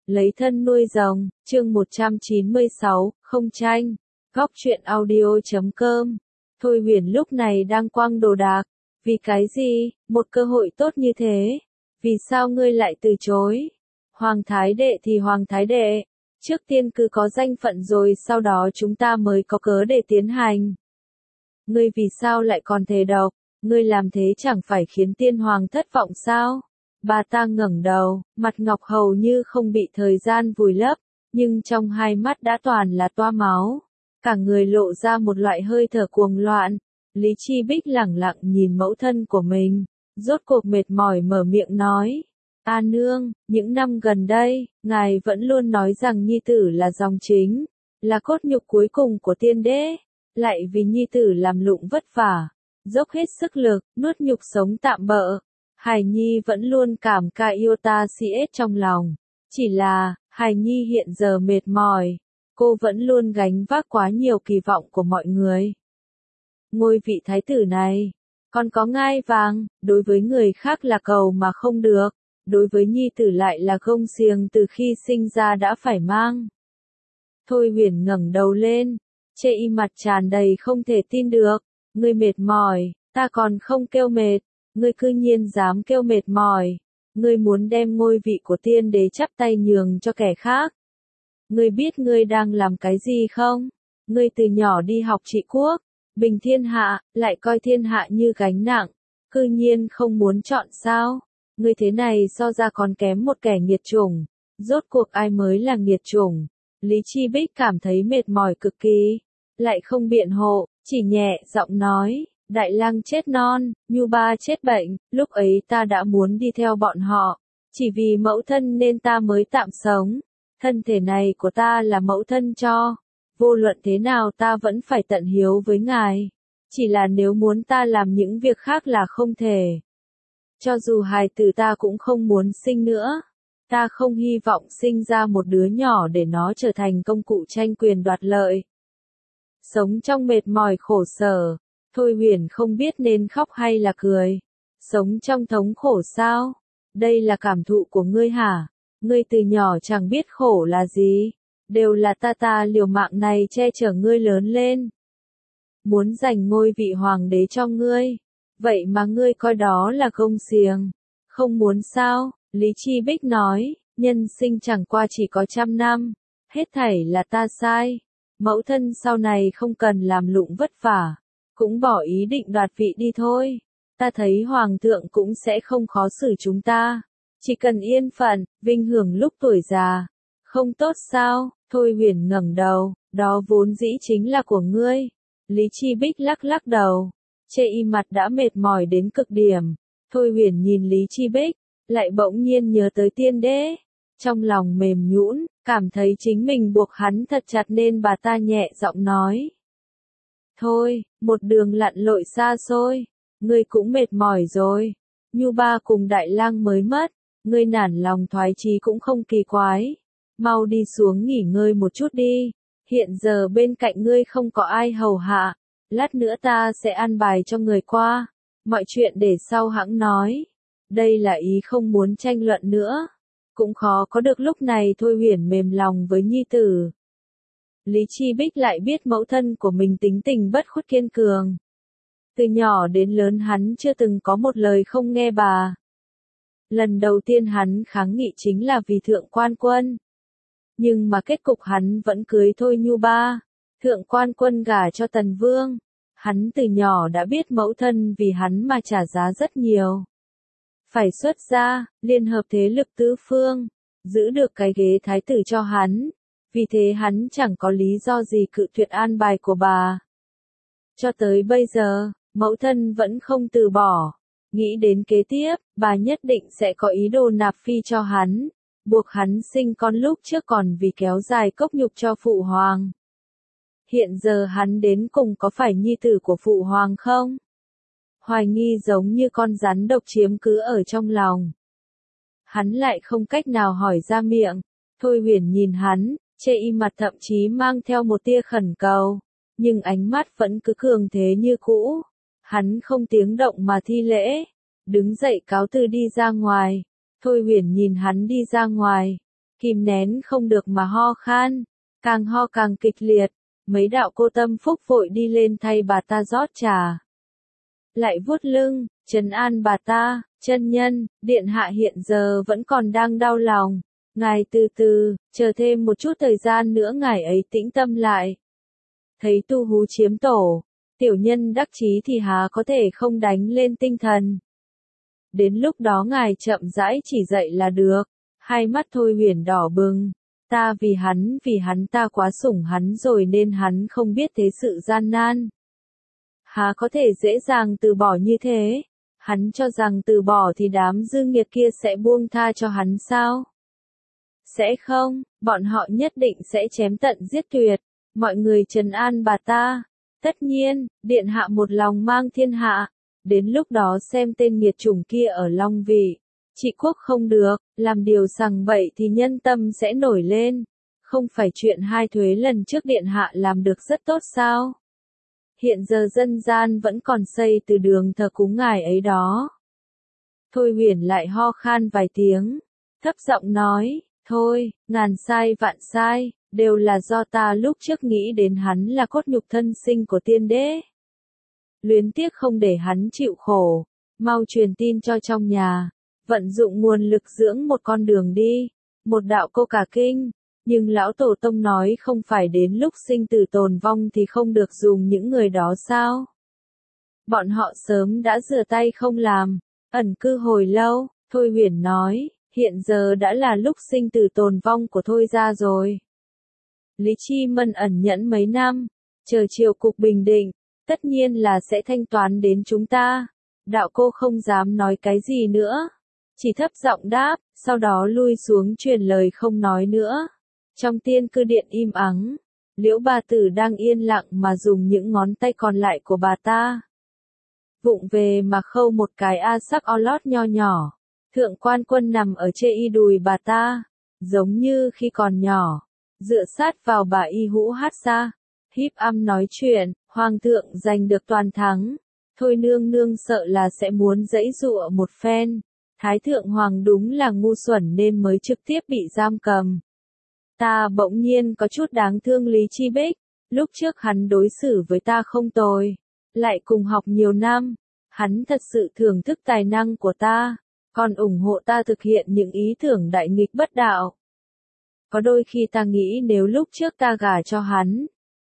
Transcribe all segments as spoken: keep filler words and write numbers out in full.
Lấy thân nuôi rồng, chương một trăm chín mươi sáu, không tranh. Góc truyện audio chấm com. Thôi Huyền lúc này đang quăng đồ đạc. Vì cái gì, một cơ hội tốt như thế? Vì sao ngươi lại từ chối? Hoàng Thái Đệ thì Hoàng Thái Đệ. Trước tiên cứ có danh phận rồi sau đó chúng ta mới có cớ để tiến hành. Ngươi vì sao lại còn thề độc? Ngươi làm thế chẳng phải khiến tiên hoàng thất vọng sao? Bà ta ngẩng đầu, mặt ngọc hầu như không bị thời gian vùi lấp, nhưng trong hai mắt đã toàn là toa máu. Cả người lộ ra một loại hơi thở cuồng loạn. Lý Chi Bích lẳng lặng nhìn mẫu thân của mình, rốt cuộc mệt mỏi mở miệng nói. A nương, những năm gần đây, ngài vẫn luôn nói rằng nhi tử là dòng chính, là cốt nhục cuối cùng của tiên đế, lại vì nhi tử làm lụng vất vả, dốc hết sức lực, nuốt nhục sống tạm bợ. Hải Nhi vẫn luôn cảm ca yêu ta si ết trong lòng. Chỉ là, Hải Nhi hiện giờ mệt mỏi, cô vẫn luôn gánh vác quá nhiều kỳ vọng của mọi người. Ngôi vị thái tử này, còn có ngai vàng, đối với người khác là cầu mà không được, đối với Nhi tử lại là gông xiềng từ khi sinh ra đã phải mang. Thôi Huyền ngẩng đầu lên, chê y mặt tràn đầy không thể tin được. Ngươi mệt mỏi, ta còn không kêu mệt. Ngươi cư nhiên dám kêu mệt mỏi, ngươi muốn đem ngôi vị của tiên đế chắp tay nhường cho kẻ khác. Ngươi biết ngươi đang làm cái gì không? Ngươi từ nhỏ đi học trị quốc, bình thiên hạ, lại coi thiên hạ như gánh nặng, cư nhiên không muốn chọn sao? Ngươi thế này so ra còn kém một kẻ nghiệt chủng, rốt cuộc ai mới là nghiệt chủng? Lý Chi Bích cảm thấy mệt mỏi cực kỳ, lại không biện hộ, chỉ nhẹ giọng nói. Đại lang chết non, Nhu Ba chết bệnh, lúc ấy ta đã muốn đi theo bọn họ, chỉ vì mẫu thân nên ta mới tạm sống. Thân thể này của ta là mẫu thân cho, vô luận thế nào ta vẫn phải tận hiếu với ngài. Chỉ là nếu muốn ta làm những việc khác là không thể. Cho dù hài tử ta cũng không muốn sinh nữa. Ta không hy vọng sinh ra một đứa nhỏ để nó trở thành công cụ tranh quyền đoạt lợi. Sống trong mệt mỏi khổ sở. Thôi Huyền không biết nên khóc hay là cười. Sống trong thống khổ sao? Đây là cảm thụ của ngươi hả? Ngươi từ nhỏ chẳng biết khổ là gì. Đều là ta ta liều mạng này che chở ngươi lớn lên. Muốn giành ngôi vị hoàng đế cho ngươi. Vậy mà ngươi coi đó là gông xiềng. Không muốn sao? Lý Chi Bích nói, nhân sinh chẳng qua chỉ có trăm năm. Hết thảy là ta sai. Mẫu thân sau này không cần làm lụng vất vả. Cũng bỏ ý định đoạt vị đi thôi. Ta thấy hoàng thượng cũng sẽ không khó xử chúng ta. Chỉ cần yên phận, vinh hưởng lúc tuổi già. Không tốt sao? Thôi Huyền ngẩng đầu, đó vốn dĩ chính là của ngươi. Lý Chi Bích lắc lắc đầu, chê y mặt đã mệt mỏi đến cực điểm. Thôi Huyền nhìn Lý Chi Bích, lại bỗng nhiên nhớ tới tiên đế. Trong lòng mềm nhũn, cảm thấy chính mình buộc hắn thật chặt nên bà ta nhẹ giọng nói. Thôi, một đường lặn lội xa xôi, ngươi cũng mệt mỏi rồi. Nhu Ba cùng Đại Lang mới mất, ngươi nản lòng thoái chí cũng không kỳ quái. Mau đi xuống nghỉ ngơi một chút đi, hiện giờ bên cạnh ngươi không có ai hầu hạ, lát nữa ta sẽ an bài cho người qua, mọi chuyện để sau hẵng nói. Đây là ý không muốn tranh luận nữa, cũng khó có được lúc này Thôi Huyền mềm lòng với nhi tử. Lý Chi Bích lại biết mẫu thân của mình tính tình bất khuất kiên cường. Từ nhỏ đến lớn hắn chưa từng có một lời không nghe bà. Lần đầu tiên hắn kháng nghị chính là vì Thượng Quan Quân. Nhưng mà kết cục hắn vẫn cưới Thôi Nhu Ba. Thượng Quan Quân gả cho Tần Vương. Hắn từ nhỏ đã biết mẫu thân vì hắn mà trả giá rất nhiều. Phải xuất gia, liên hợp thế lực tứ phương, giữ được cái ghế thái tử cho hắn. Vì thế hắn chẳng có lý do gì cự tuyệt an bài của bà. Cho tới bây giờ, mẫu thân vẫn không từ bỏ. Nghĩ đến kế tiếp, bà nhất định sẽ có ý đồ nạp phi cho hắn. Buộc hắn sinh con lúc trước còn vì kéo dài cốc nhục cho phụ hoàng. Hiện giờ hắn đến cùng có phải nhi tử của phụ hoàng không? Hoài nghi giống như con rắn độc chiếm cứ ở trong lòng. Hắn lại không cách nào hỏi ra miệng. Thôi Huyền nhìn hắn, chê y mặt thậm chí mang theo một tia khẩn cầu, nhưng ánh mắt vẫn cứ cường thế như cũ. Hắn không tiếng động mà thi lễ, đứng dậy cáo từ đi ra ngoài. Thôi Huyền nhìn hắn đi ra ngoài, kìm nén không được mà ho khan, càng ho càng kịch liệt, mấy đạo cô tâm phúc vội đi lên thay bà ta rót trà. Lại vuốt lưng, trấn an bà ta, chân nhân, điện hạ hiện giờ vẫn còn đang đau lòng, ngài từ từ, chờ thêm một chút thời gian nữa ngài ấy tĩnh tâm lại. Thấy tu hú chiếm tổ, tiểu nhân đắc chí thì há có thể không đánh lên tinh thần. Đến lúc đó ngài chậm rãi chỉ dạy là được. Hai mắt Thôi Huyền đỏ bừng, ta vì hắn vì hắn ta quá sủng hắn rồi nên hắn không biết thế sự gian nan. Há có thể dễ dàng từ bỏ như thế, hắn cho rằng từ bỏ thì đám dư nghiệt kia sẽ buông tha cho hắn sao? Sẽ không, bọn họ nhất định sẽ chém tận giết tuyệt, mọi người trấn an bà ta. Tất nhiên, điện hạ một lòng mang thiên hạ, đến lúc đó xem tên nghiệt chủng kia ở Long Vị. Trị quốc không được, làm điều sằng bậy thì nhân tâm sẽ nổi lên. Không phải chuyện hai thuế lần trước điện hạ làm được rất tốt sao? Hiện giờ dân gian vẫn còn xây từ đường thờ cúng ngài ấy đó. Thôi Huyền lại ho khan vài tiếng, thấp giọng nói, thôi, ngàn sai vạn sai, đều là do ta lúc trước nghĩ đến hắn là cốt nhục thân sinh của tiên đế. Luyến tiếc không để hắn chịu khổ, mau truyền tin cho trong nhà. Vận dụng nguồn lực dưỡng một con đường đi, một đạo cô cả kinh, nhưng lão tổ tông nói không phải đến lúc sinh tử tồn vong thì không được dùng những người đó sao? Bọn họ sớm đã rửa tay không làm, ẩn cư hồi lâu, Thôi Huyền nói, hiện giờ đã là lúc sinh tử tồn vong của Thôi gia rồi. Lý Chi Mân ẩn nhẫn mấy năm, chờ triều cục bình định, tất nhiên là sẽ thanh toán đến chúng ta. Đạo cô không dám nói cái gì nữa. Chỉ thấp giọng đáp, sau đó lui xuống truyền lời không nói nữa. Trong tiên cư điện im ắng, Liễu bà tử đang yên lặng mà dùng những ngón tay còn lại của bà ta. Vụng về mà khâu một cái a sắc o lót nho nhỏ. Thượng quan quân nằm ở chê y đùi bà ta, giống như khi còn nhỏ, dựa sát vào bà y hũ hát xa, híp âm nói chuyện, hoàng thượng giành được toàn thắng. Thôi nương nương sợ là sẽ muốn giãy giụa một phen. Thái thượng hoàng đúng là ngu xuẩn nên mới trực tiếp bị giam cầm. Ta bỗng nhiên có chút đáng thương Lý Chi Bích, lúc trước hắn đối xử với ta không tồi, lại cùng học nhiều năm, hắn thật sự thưởng thức tài năng của ta, còn ủng hộ ta thực hiện những ý tưởng đại nghịch bất đạo. Có đôi khi ta nghĩ nếu lúc trước ta gả cho hắn,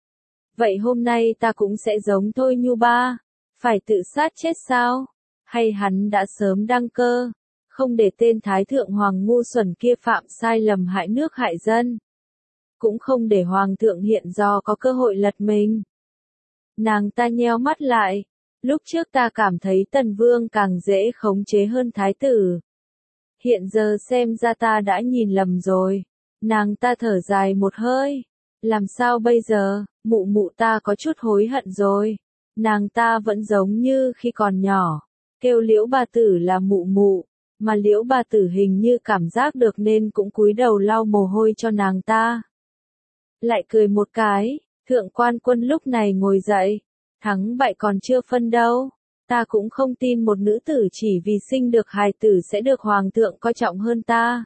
vậy hôm nay ta cũng sẽ giống Thôi Nhu Ba, phải tự sát chết sao? Hay hắn đã sớm đăng cơ, không để tên Thái thượng hoàng ngu xuẩn kia phạm sai lầm hại nước hại dân, cũng không để hoàng thượng hiện do có cơ hội lật mình. Nàng ta nheo mắt lại, lúc trước ta cảm thấy Tần Vương càng dễ khống chế hơn Thái tử. Hiện giờ xem ra ta đã nhìn lầm rồi. Nàng ta thở dài một hơi, làm sao bây giờ, mụ mụ ta có chút hối hận rồi. Nàng ta vẫn giống như khi còn nhỏ, kêu Liễu bà tử là mụ mụ, mà Liễu bà tử hình như cảm giác được nên cũng cúi đầu lau mồ hôi cho nàng ta. Lại cười một cái, thượng quan quân lúc này ngồi dậy, thắng bại còn chưa phân đâu, ta cũng không tin một nữ tử chỉ vì sinh được hài tử sẽ được hoàng thượng coi trọng hơn ta.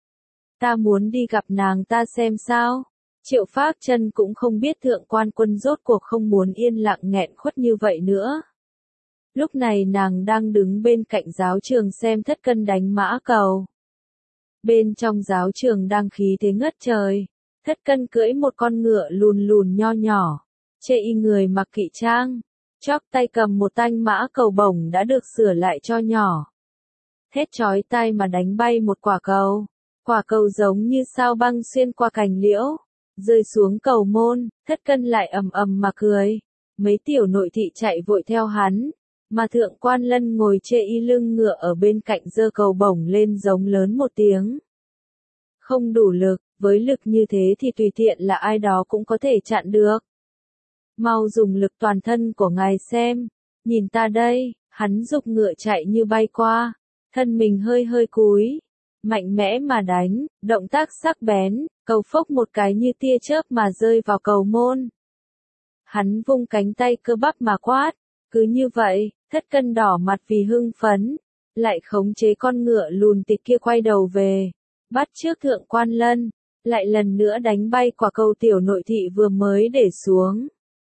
Ta muốn đi gặp nàng ta xem sao. Triệu Phác Chân cũng không biết thượng quan quân rốt cuộc không muốn yên lặng nghẹn khuất như vậy nữa. Lúc này nàng đang đứng bên cạnh giáo trường xem Thất Cân đánh mã cầu. Bên trong giáo trường đang khí thế ngất trời. Thất Cân cưỡi một con ngựa lùn lùn nho nhỏ, chê y người mặc kỵ trang, chóp tay cầm một tanh mã cầu bổng đã được sửa lại cho nhỏ. Thét chói tai mà đánh bay một quả cầu. Quả cầu giống như sao băng xuyên qua cành liễu, rơi xuống cầu môn. Thất Cân lại ầm ầm mà cười. Mấy tiểu nội thị chạy vội theo hắn, mà thượng quan lân ngồi chê y lưng ngựa ở bên cạnh giơ cầu bổng lên giống lớn một tiếng. Không đủ lực, với lực như thế thì tùy tiện là ai đó cũng có thể chặn được. Mau dùng lực toàn thân của ngài xem, nhìn ta đây, hắn giục ngựa chạy như bay qua, thân mình hơi hơi cúi, mạnh mẽ mà đánh, động tác sắc bén, cầu phốc một cái như tia chớp mà rơi vào cầu môn. Hắn vung cánh tay cơ bắp mà quát, cứ như vậy, Thất Cân đỏ mặt vì hưng phấn, lại khống chế con ngựa lùn tịch kia quay đầu về. bắt chước Thượng Quan Lân, lại lần nữa đánh bay quả cầu tiểu nội thị vừa mới để xuống.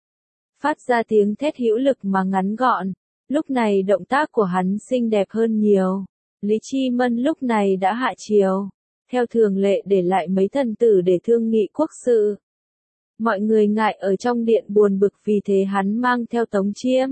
Phát ra tiếng thét hữu lực mà ngắn gọn, lúc này động tác của hắn xinh đẹp hơn nhiều. Lý Chi Mân lúc này đã hạ chiều, theo thường lệ để lại mấy thần tử để thương nghị quốc sự. Mọi người ngại ở trong điện buồn bực vì thế hắn mang theo Tống Chiêm,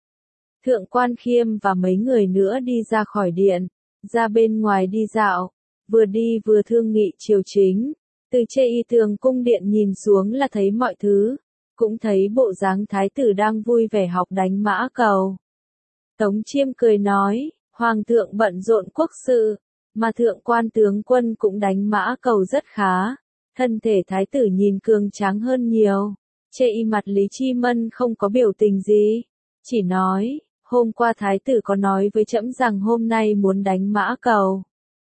Thượng Quan Khiêm và mấy người nữa đi ra khỏi điện, ra bên ngoài đi dạo, vừa đi vừa thương nghị triều chính. Từ chê y tường cung điện nhìn xuống là thấy mọi thứ, cũng thấy bộ dáng thái tử đang vui vẻ học đánh mã cầu. Tống Chiêm cười nói, Hoàng thượng bận rộn quốc sự, mà Thượng Quan tướng quân cũng đánh mã cầu rất khá. Thân thể thái tử nhìn cường tráng hơn nhiều. Chê y mặt Lý Chi Mân không có biểu tình gì, chỉ nói, hôm qua thái tử có nói với trẫm rằng hôm nay muốn đánh mã cầu.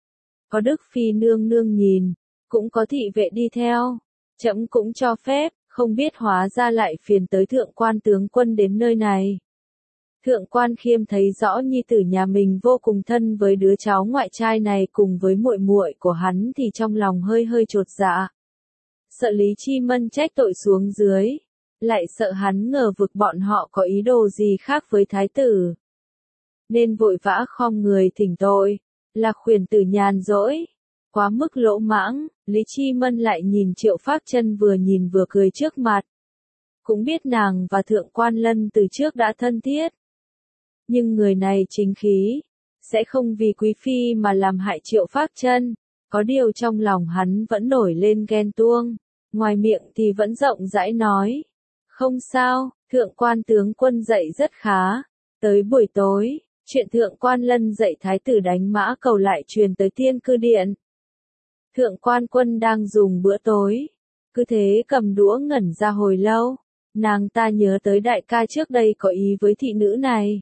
Có Đức Phi nương nương nhìn, cũng có thị vệ đi theo, trẫm cũng cho phép, không biết hóa ra lại phiền tới Thượng Quan tướng quân đến nơi này. Thượng Quan Khiêm thấy rõ nhi tử nhà mình vô cùng thân với đứa cháu ngoại trai này cùng với muội muội của hắn thì trong lòng hơi hơi chột dạ. Sợ Lý Chi Mân trách tội xuống dưới, lại sợ hắn ngờ vực bọn họ có ý đồ gì khác với thái tử. Nên vội vã khom người thỉnh tội, là khuyển tử nhàn rỗi, quá mức lỗ mãng. Lý Chi Mân lại nhìn Triệu Phác Chân vừa nhìn vừa cười trước mặt. Cũng biết nàng và Thượng Quan Lân từ trước đã thân thiết. Nhưng người này chính khí, sẽ không vì quý phi mà làm hại Triệu Phác Chân. Có điều trong lòng hắn vẫn nổi lên ghen tuông, ngoài miệng thì vẫn rộng rãi nói. Không sao, Thượng Quan tướng quân dạy rất khá. Tới buổi tối, chuyện Thượng Quan Lân dạy thái tử đánh mã cầu lại truyền tới Tiên Cư Điện. Thượng Quan Quân đang dùng bữa tối, cứ thế cầm đũa ngẩn ra hồi lâu. Nàng ta nhớ tới đại ca trước đây có ý với thị nữ này.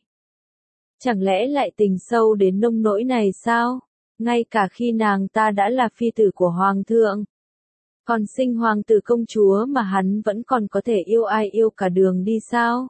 Chẳng lẽ lại tình sâu đến nông nỗi này sao? Ngay cả khi nàng ta đã là phi tử của Hoàng thượng, còn sinh hoàng tử công chúa mà hắn vẫn còn có thể yêu ai yêu cả đường đi sao?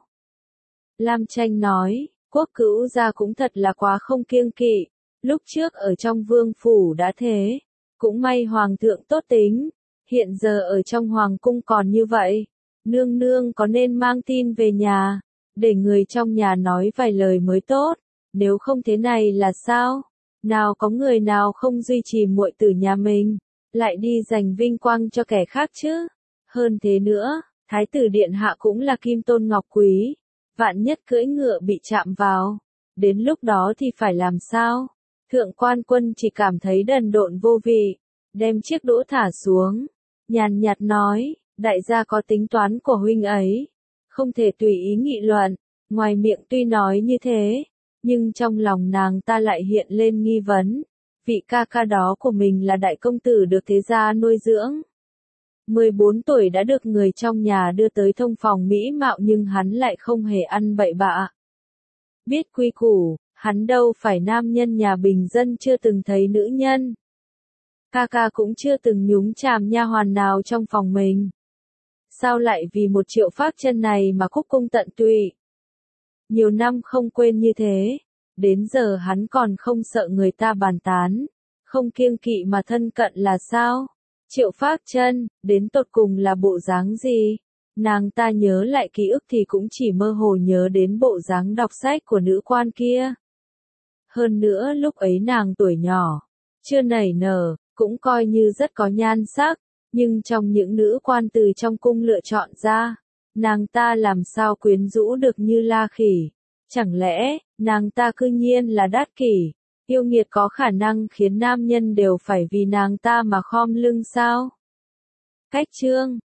Lam Tranh nói, quốc cữu gia cũng thật là quá không kiêng kỵ, lúc trước ở trong vương phủ đã thế, cũng may hoàng thượng tốt tính, hiện giờ ở trong hoàng cung còn như vậy, nương nương có nên mang tin về nhà, để người trong nhà nói vài lời mới tốt, nếu không thế này là sao? Nào có người nào không duy trì muội tử nhà mình, lại đi giành vinh quang cho kẻ khác chứ? Hơn thế nữa, thái tử điện hạ cũng là kim tôn ngọc quý, vạn nhất cưỡi ngựa bị chạm vào, đến lúc đó thì phải làm sao? Thượng Quan Quân chỉ cảm thấy đần độn vô vị, đem chiếc đũa thả xuống, nhàn nhạt nói, đại gia có tính toán của huynh ấy, không thể tùy ý nghị luận. Ngoài miệng tuy nói như thế, nhưng trong lòng nàng ta lại hiện lên nghi vấn, vị ca ca đó của mình là đại công tử được thế gia nuôi dưỡng. mười bốn tuổi đã được người trong nhà đưa tới thông phòng mỹ mạo nhưng hắn lại không hề ăn bậy bạ. Biết quy củ, hắn đâu phải nam nhân nhà bình dân chưa từng thấy nữ nhân. Ca ca cũng chưa từng nhúng chàm nha hoàn nào trong phòng mình. Sao lại vì một Triệu Phác Chân này mà cúc cung tận tụy? Nhiều năm không quên như thế, đến giờ hắn còn không sợ người ta bàn tán, không kiêng kỵ mà thân cận là sao? Triệu Phác Chân, đến tột cùng là bộ dáng gì? Nàng ta nhớ lại ký ức thì cũng chỉ mơ hồ nhớ đến bộ dáng đọc sách của nữ quan kia. Hơn nữa lúc ấy nàng tuổi nhỏ, chưa nảy nở, cũng coi như rất có nhan sắc, nhưng trong những nữ quan từ trong cung lựa chọn ra, nàng ta làm sao quyến rũ được như La Khỉ? Chẳng lẽ, nàng ta cư nhiên là Đát Kỷ, yêu nghiệt có khả năng khiến nam nhân đều phải vì nàng ta mà khom lưng sao? Cách chương